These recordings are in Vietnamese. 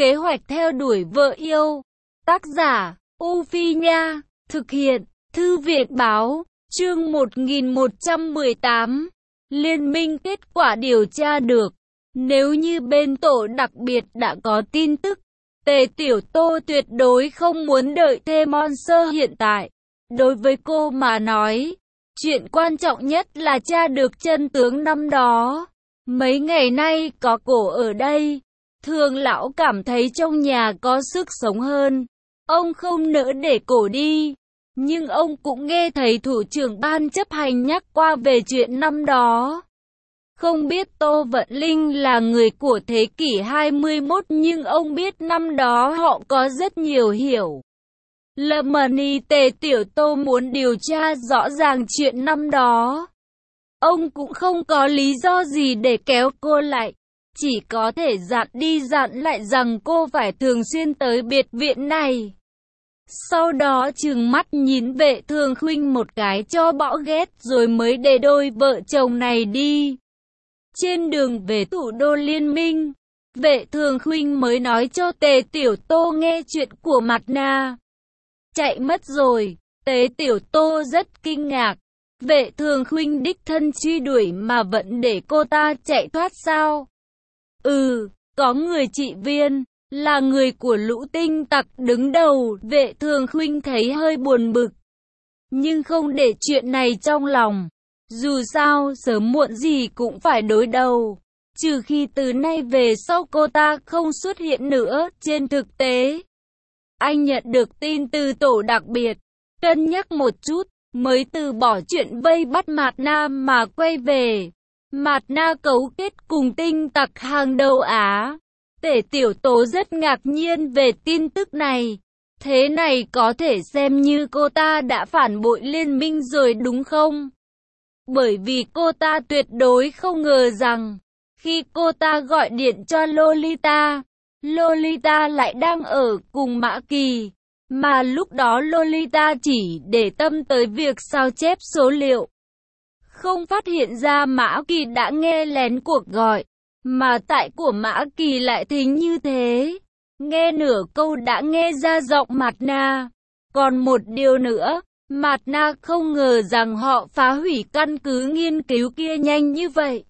Kế hoạch theo đuổi vợ yêu. Tác giả, U Phi Nha. Thực hiện, Thư viện Báo. Chương 1118. Liên minh kết quả điều tra được. Nếu như bên tổ đặc biệt đã có tin tức, Tề Tiểu Tô tuyệt đối không muốn đợi thêm Monster hiện tại. Đối với cô mà nói, chuyện quan trọng nhất là tra được chân tướng năm đó. Mấy ngày nay có cổ ở đây, Thường lão cảm thấy trong nhà có sức sống hơn. Ông không nỡ để cổ đi, nhưng ông cũng nghe thấy thủ trưởng ban chấp hành nhắc qua về chuyện năm đó. Không biết Tô Vận Linh là người của thế kỷ 21, nhưng ông biết năm đó họ có rất nhiều hiểu lầm. Tề Tiểu Tô muốn điều tra rõ ràng chuyện năm đó. Ông cũng không có lý do gì để kéo cô lại, chỉ có thể dặn đi dặn lại rằng cô phải thường xuyên tới biệt viện này. Sau đó trừng mắt nhìn Vệ Thường Khuynh một cái cho bỏ ghét rồi mới để đôi vợ chồng này đi. Trên đường về thủ đô Liên minh, Vệ Thường Khuynh mới nói cho Tề Tiểu Tô nghe chuyện của Mạt Na chạy mất rồi. Tề Tiểu Tô rất kinh ngạc. Vệ Thường Khuynh đích thân truy đuổi mà vẫn để cô ta chạy thoát sao? Có người trị viên, là người của lũ tinh tặc đứng đầu. Vệ Thường Khuynh thấy hơi buồn bực, nhưng không để chuyện này trong lòng. Dù sao, sớm muộn gì cũng phải đối đầu. Trừ khi từ nay về sau cô ta không xuất hiện nữa. Trên thực tế, anh nhận được tin từ tổ đặc biệt, cân nhắc một chút, mới từ bỏ chuyện vây bắt Mạt Na mà quay về. Mạt Na cấu kết cùng tinh tặc hàng đầu Á. Tề Tiểu Tố rất ngạc nhiên về tin tức này. Thế này có thể xem như cô ta đã phản bội liên minh rồi đúng không? Bởi vì cô ta tuyệt đối không ngờ rằng, khi cô ta gọi điện cho Lolita, Lolita lại đang ở cùng Mã Kỳ. Mà lúc đó Lolita chỉ để tâm tới việc sao chép số liệu, không phát hiện ra Mã Kỳ đã nghe lén cuộc gọi. Mà tại của Mã Kỳ lại thính như thế, nghe nửa câu đã nghe ra giọng Mạt Na. Còn một điều nữa, Mạt Na không ngờ rằng họ phá hủy căn cứ nghiên cứu kia nhanh như vậy.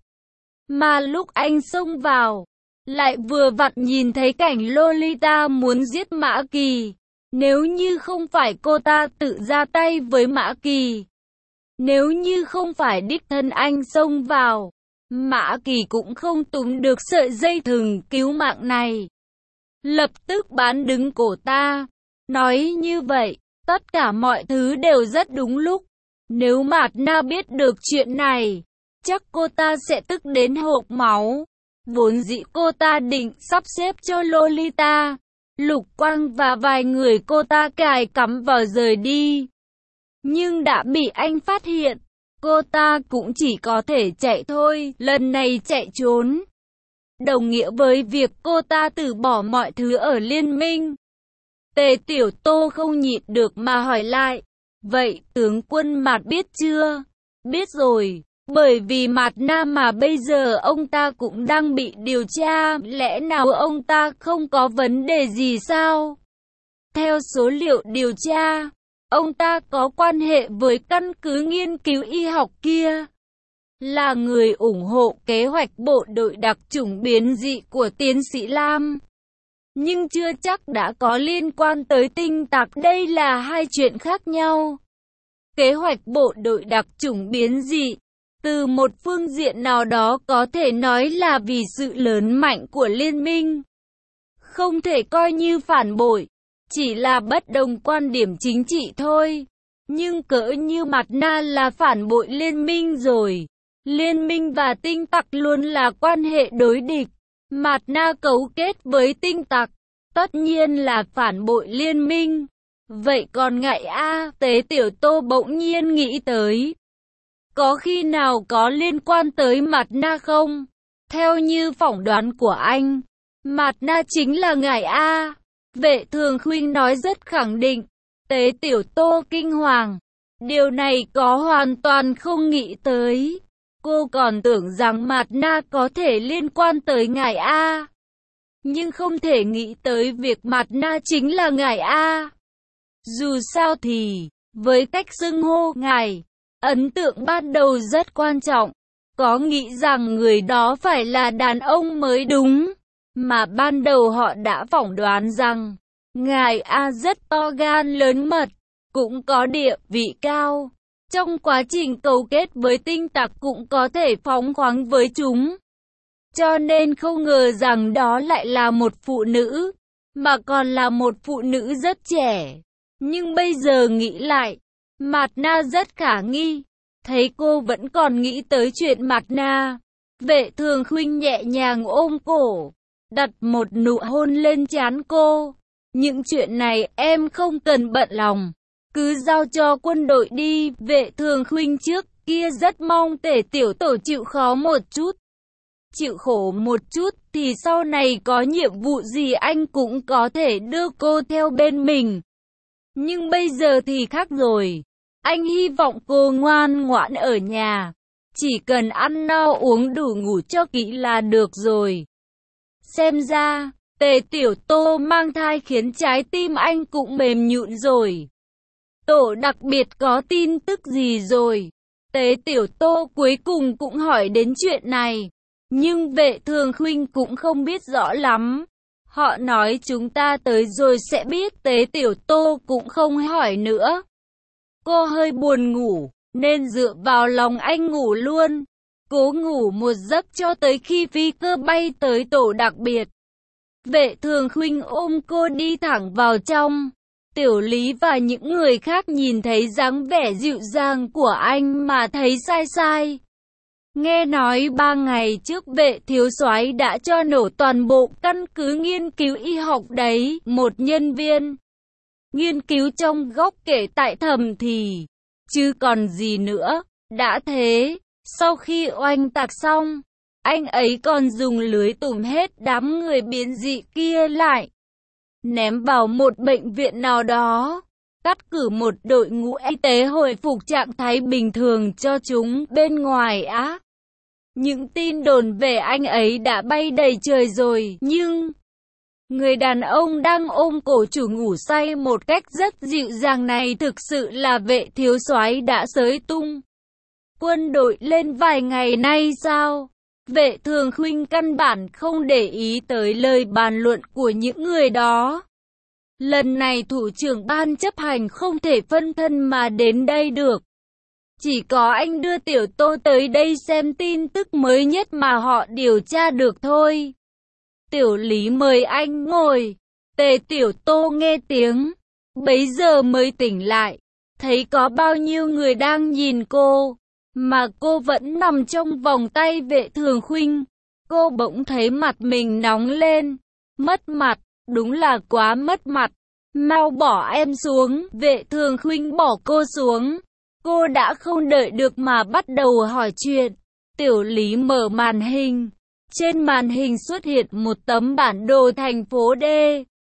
Mà lúc anh xông vào, lại vừa vặn nhìn thấy cảnh Lolita muốn giết Mã Kỳ. Nếu như không phải cô ta tự ra tay với Mã Kỳ, nếu như không phải đích thân anh xông vào, Mã Kỳ cũng không túm được sợi dây thừng cứu mạng này. Lập tức bán đứng cổ ta. Nói như vậy, tất cả mọi thứ đều rất đúng lúc. Nếu Mạt Na biết được chuyện này, chắc cô ta sẽ tức đến hộc máu. Vốn dĩ cô ta định sắp xếp cho Lolita, Lục Quang và vài người cô ta cài cắm vào rời đi. Nhưng đã bị anh phát hiện, cô ta cũng chỉ có thể chạy thôi. Lần này chạy trốn đồng nghĩa với việc cô ta từ bỏ mọi thứ ở liên minh. Tề Tiểu Tô không nhịn được mà hỏi lại, vậy tướng quân Mạt biết chưa? Biết rồi, bởi vì Mạt Na mà bây giờ ông ta cũng đang bị điều tra. Lẽ nào ông ta không có vấn đề gì sao? Theo số liệu điều tra, ông ta có quan hệ với căn cứ nghiên cứu y học kia, là người ủng hộ kế hoạch bộ đội đặc chủng biến dị của tiến sĩ Lam. Nhưng chưa chắc đã có liên quan tới tinh tặc, đây là hai chuyện khác nhau. Kế hoạch bộ đội đặc chủng biến dị, từ một phương diện nào đó có thể nói là vì sự lớn mạnh của liên minh. Không thể coi như phản bội, chỉ là bất đồng quan điểm chính trị thôi. Nhưng cỡ như Mạt Na là phản bội liên minh rồi. Liên minh và tinh tặc luôn là quan hệ đối địch. Mạt Na cấu kết với tinh tặc, tất nhiên là phản bội liên minh. Vậy còn ngại Tề Tiểu Tô bỗng nhiên nghĩ tới, có khi nào có liên quan tới Mạt Na không? Theo như phỏng đoán của anh, Mạt Na chính là ngại Vệ Thường Khuynh nói rất khẳng định. Tề Tiểu Tô kinh hoàng, điều này có hoàn toàn không nghĩ tới. Cô còn tưởng rằng Mạt Na có thể liên quan tới ngài nhưng không thể nghĩ tới việc Mạt Na chính là ngài A. Dù sao thì, với cách xưng hô ngài, ấn tượng ban đầu rất quan trọng. Có nghĩ rằng người đó phải là đàn ông mới đúng, mà ban đầu họ đã phỏng đoán rằng ngài A rất to gan lớn mật, cũng có địa vị cao. Trong quá trình cấu kết với tinh tặc cũng có thể phóng khoáng với chúng. Cho nên không ngờ rằng đó lại là một phụ nữ, mà còn là một phụ nữ rất trẻ. Nhưng bây giờ nghĩ lại, Mạt Na rất khả nghi. Thấy cô vẫn còn nghĩ tới chuyện Mạt Na, Vệ Thường Khuynh nhẹ nhàng ôm cổ, đặt một nụ hôn lên trán cô. Những chuyện này em không cần bận lòng, cứ giao cho quân đội đi. Vệ Thường Khuynh trước kia rất mong Tề tiểu tổ chịu khó một chút, chịu khổ một chút, thì sau này có nhiệm vụ gì anh cũng có thể đưa cô theo bên mình. Nhưng bây giờ thì khác rồi. Anh hy vọng cô ngoan ngoãn ở nhà, chỉ cần ăn no uống đủ ngủ cho kỹ là được rồi. Xem ra, Tề tiểu tô mang thai khiến trái tim anh cũng mềm nhũn rồi. Tổ đặc biệt có tin tức gì rồi? Tề tiểu tô cuối cùng cũng hỏi đến chuyện này, nhưng Vệ Thường Khuynh cũng không biết rõ lắm. Họ nói chúng ta tới rồi sẽ biết. Tề tiểu tô cũng không hỏi nữa. Cô hơi buồn ngủ, nên dựa vào lòng anh ngủ luôn. Cố ngủ một giấc cho tới khi phi cơ bay tới tổ đặc biệt. Vệ Thường Khuynh ôm cô đi thẳng vào trong. Tiểu Lý và những người khác nhìn thấy dáng vẻ dịu dàng của anh mà thấy sai sai. Nghe nói 3 ngày trước Vệ thiếu soái đã cho nổ toàn bộ căn cứ nghiên cứu y học đấy. Một nhân viên nghiên cứu trong góc kể tại thầm thì, chứ còn gì nữa. Đã thế, sau khi oanh tạc xong, anh ấy còn dùng lưới tùm hết đám người biến dị kia lại, ném vào một bệnh viện nào đó, cắt cử một đội ngũ y tế hồi phục trạng thái bình thường cho chúng bên ngoài á. Những tin đồn về anh ấy đã bay đầy trời rồi, nhưng người đàn ông đang ôm cổ chủ ngủ say một cách rất dịu dàng này thực sự là Vệ thiếu soái đã xới tung quân đội lên vài ngày nay sao? Vệ Thường Khuynh căn bản không để ý tới lời bàn luận của những người đó. Lần này thủ trưởng ban chấp hành không thể phân thân mà đến đây được. Chỉ có anh đưa Tiểu Tô tới đây xem tin tức mới nhất mà họ điều tra được thôi. Tiểu Lý mời anh ngồi. Tề Tiểu Tô nghe tiếng, bấy giờ mới tỉnh lại, thấy có bao nhiêu người đang nhìn cô, mà cô vẫn nằm trong vòng tay Vệ Thường Khuynh. Cô bỗng thấy mặt mình nóng lên, mất mặt, đúng là quá mất mặt. Mau bỏ em xuống. Vệ Thường Khuynh bỏ cô xuống. Cô đã không đợi được mà bắt đầu hỏi chuyện. Tiểu Lý mở màn hình. Trên màn hình xuất hiện một tấm bản đồ thành phố D.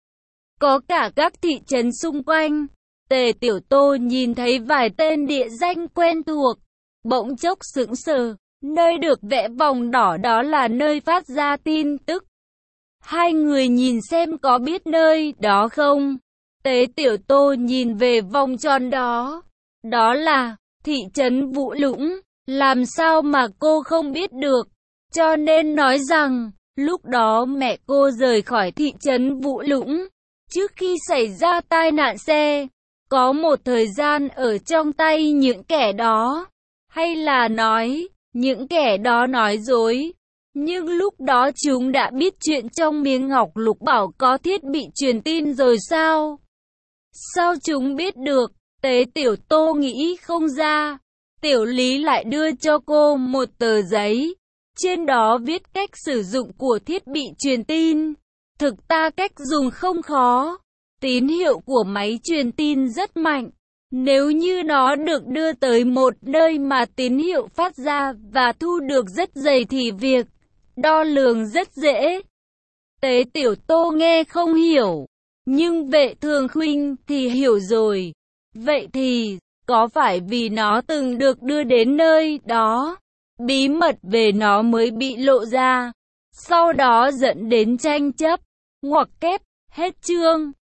Có cả các thị trấn xung quanh. Tề Tiểu Tô nhìn thấy vài tên địa danh quen thuộc, bỗng chốc sững sờ. Nơi được vẽ vòng đỏ đó là nơi phát ra tin tức. Hai người nhìn xem có biết nơi đó không? Tề Tiểu Tô nhìn về vòng tròn đó. Đó là thị trấn Vũ Lũng. Làm sao mà cô không biết được? Cho nên nói rằng, lúc đó mẹ cô rời khỏi thị trấn Vũ Lũng, trước khi xảy ra tai nạn xe, có một thời gian ở trong tay những kẻ đó. Hay là nói, những kẻ đó nói dối. Nhưng lúc đó chúng đã biết chuyện trong miếng ngọc lục bảo có thiết bị truyền tin rồi sao? Sao chúng biết được? Tế Tiểu Tô nghĩ không ra. Tiểu Lý lại đưa cho cô một tờ giấy. Trên đó viết cách sử dụng của thiết bị truyền tin. Thực ra cách dùng không khó. Tín hiệu của máy truyền tin rất mạnh. Nếu như nó được đưa tới một nơi mà tín hiệu phát ra và thu được rất dày thì việc đo lường rất dễ. Tế Tiểu Tô nghe không hiểu, nhưng Vệ Thường Khuynh thì hiểu rồi. Vậy thì, có phải vì nó từng được đưa đến nơi đó, bí mật về nó mới bị lộ ra, sau đó dẫn đến tranh chấp? Ngoặc kép, hết chương.